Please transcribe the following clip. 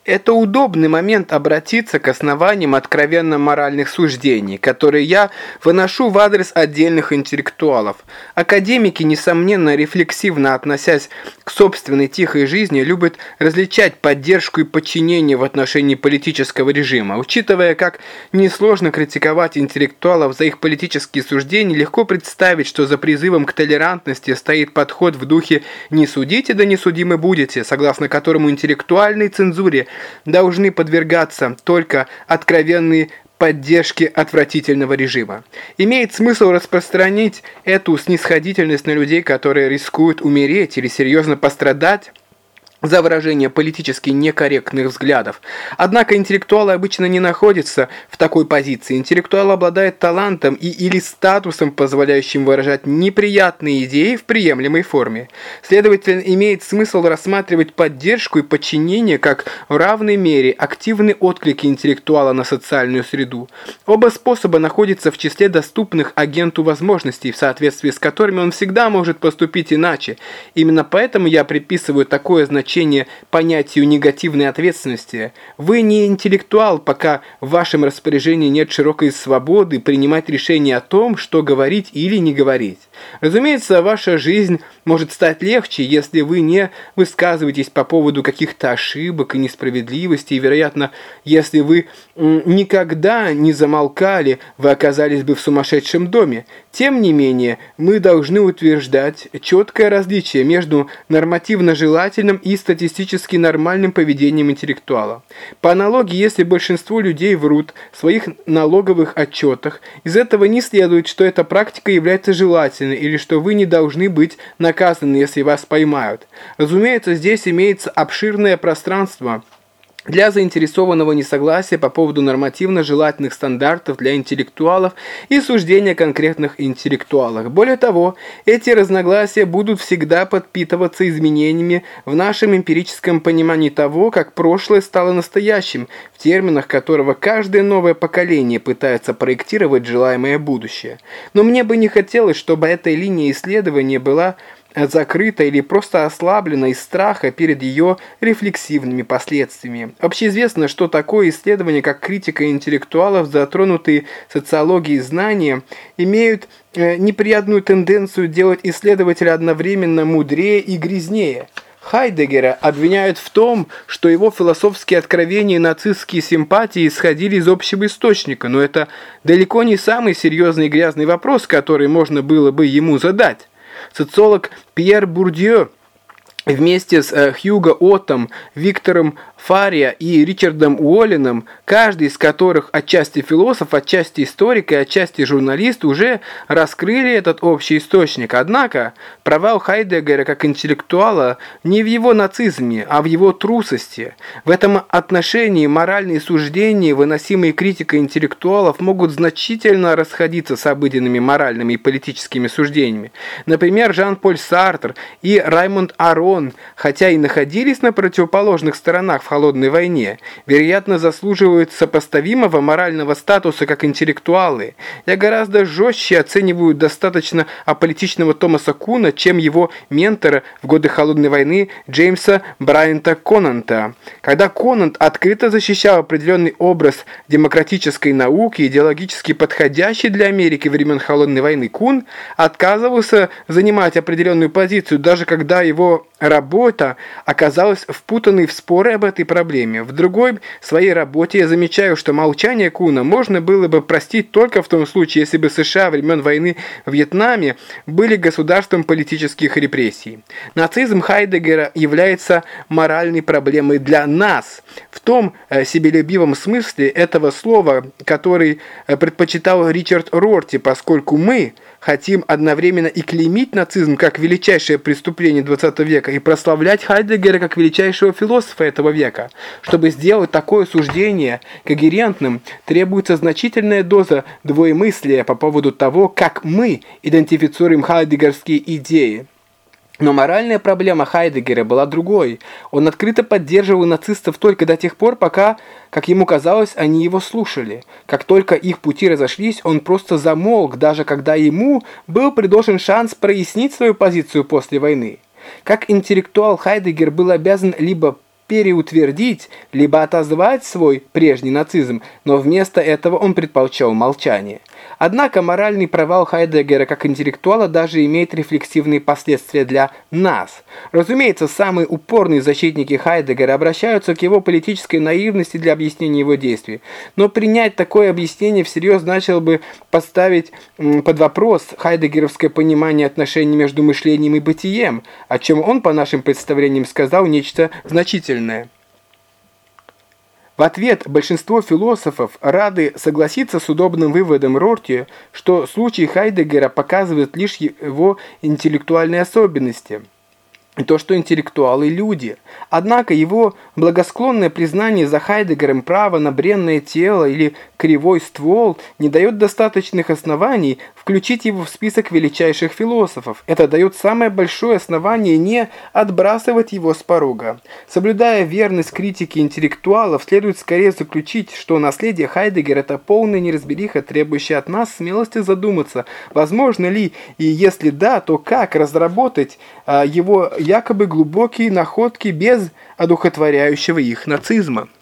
Это удобный момент обратиться к основаниям откровенно моральных суждений, которые я выношу в адрес отдельных интеллектуалов. Академики, несомненно, рефлексивно относясь к собственной тихой жизни, любят различать поддержку и подчинение в отношении политического режима. Учитывая, как несложно критиковать интеллектуалов за их политические суждения, легко представить, что за призывом к толерантности стоит подход в духе «не судите, да не судимы будете», согласно которому интеллектуальной цензуре должны подвергаться только откровенные поддержки отвратительного режима. Имеет смысл распространить эту снисходительность на людей, которые рискуют умереть или серьезно пострадать за выражение политически некорректных взглядов. Однако интеллектуалы обычно не находятся в такой позиции. Интеллектуал обладает талантом или статусом, позволяющим выражать неприятные идеи в приемлемой форме. Следовательно, имеет смысл рассматривать поддержку и подчинение как в равной мере активные отклики интеллектуала на социальную среду. Оба способа находятся в числе доступных агенту возможностей, в соответствии с которыми он всегда может поступить иначе. Именно поэтому я приписываю такое значение понятию негативной ответственности. Вы не интеллектуал, пока в вашем распоряжении нет широкой свободы принимать решение о том, что говорить или не говорить. Разумеется, ваша жизнь может стать легче, если вы не высказываетесь по поводу каких-то ошибок и несправедливостей. И, вероятно, если вы никогда не замолкали, вы оказались бы в сумасшедшем доме. Тем не менее, мы должны утверждать четкое различие между нормативно желательным и статистически нормальным поведением интеллектуала. По аналогии, если большинство людей врут в своих налоговых отчетах, из этого не следует, что эта практика является желательной или что вы не должны быть наказаны, если вас поймают. Разумеется, здесь имеется обширное пространство для заинтересованного несогласия по поводу нормативно желательных стандартов для интеллектуалов и суждения о конкретных интеллектуалах. Более того, эти разногласия будут всегда подпитываться изменениями в нашем эмпирическом понимании того, как прошлое стало настоящим, в терминах которого каждое новое поколение пытается проектировать желаемое будущее. Но мне бы не хотелось, чтобы эта линия исследования была закрыта или просто ослаблена из страха перед ее рефлексивными последствиями. Общеизвестно, что такое исследование, как критика интеллектуалов, затронутые социологией знания, имеют неприятную тенденцию делать исследователя одновременно мудрее и грязнее. Хайдеггера обвиняют в том, что его философские откровения и нацистские симпатии исходили из общего источника, но это далеко не самый серьезный и грязный вопрос, который можно было бы ему задать. Социолог Пьер Бурдье вместе с Хьюго Оттом, Виктором Фария и Ричардом Уолленом, каждый из которых отчасти философ, отчасти историк и отчасти журналист, уже раскрыли этот общий источник. Однако провал Хайдеггера как интеллектуала не в его нацизме, а в его трусости. В этом отношении моральные суждения, выносимые критикой интеллектуалов, могут значительно расходиться с обыденными моральными и политическими суждениями. Например, Жан-Поль Сартр и Раймонд Арон, хотя и находились на противоположных сторонах в холодной войне, вероятно, заслуживают сопоставимого морального статуса как интеллектуалы. Я гораздо жестче оцениваю достаточно аполитичного Томаса Куна, чем его ментора в годы холодной войны Джеймса Брайанта Конанта. Когда Конант открыто защищал определенный образ демократической науки, идеологически подходящий для Америки времен холодной войны, Кун отказывался занимать определенную позицию, даже когда его работа оказалась впутанной в споры об этой проблеме. В другой своей работе я замечаю, что молчание Куна можно было бы простить только в том случае, если бы США времен войны в Вьетнаме были государством политических репрессий. Нацизм Хайдеггера является моральной проблемой для нас, в том себелюбивом смысле этого слова, который предпочитал Ричард Рорти, поскольку мы хотим одновременно и клеймить нацизм как величайшее преступление XX века и прославлять Хайдеггера как величайшего философа этого века. Чтобы сделать такое суждение когерентным, требуется значительная доза двоемыслия по поводу того, как мы идентифицируем хайдеггерские идеи. Но моральная проблема Хайдеггера была другой. Он открыто поддерживал нацистов только до тех пор, пока, как ему казалось, они его слушали. Как только их пути разошлись, он просто замолк, даже когда ему был предложен шанс прояснить свою позицию после войны. Как интеллектуал Хайдеггер был обязан либо переутвердить, либо отозвать свой прежний нацизм, но вместо этого он предпочел молчание. Однако моральный провал Хайдеггера как интеллектуала даже имеет рефлексивные последствия для нас. Разумеется, самые упорные защитники Хайдеггера обращаются к его политической наивности для объяснения его действий. Но принять такое объяснение всерьез значило бы поставить под вопрос хайдеггеровское понимание отношений между мышлением и бытием, о чем он, по нашим представлениям, сказал нечто значительное. В ответ большинство философов рады согласиться с удобным выводом Рорти, что случай Хайдеггера показывает лишь его интеллектуальные особенности. И то, что интеллектуалы – люди. Однако его благосклонное признание за Хайдеггером права на бренное тело или кривой ствол не дает достаточных оснований включить его в список величайших философов. Это дает самое большое основание не отбрасывать его с порога. Соблюдая верность критики интеллектуалов, следует скорее заключить, что наследие Хайдеггера – это полная неразбериха, требующая от нас смелости задуматься, возможно ли, и если да, то как разработать его якобы глубокие находки без одухотворяющего их нацизма.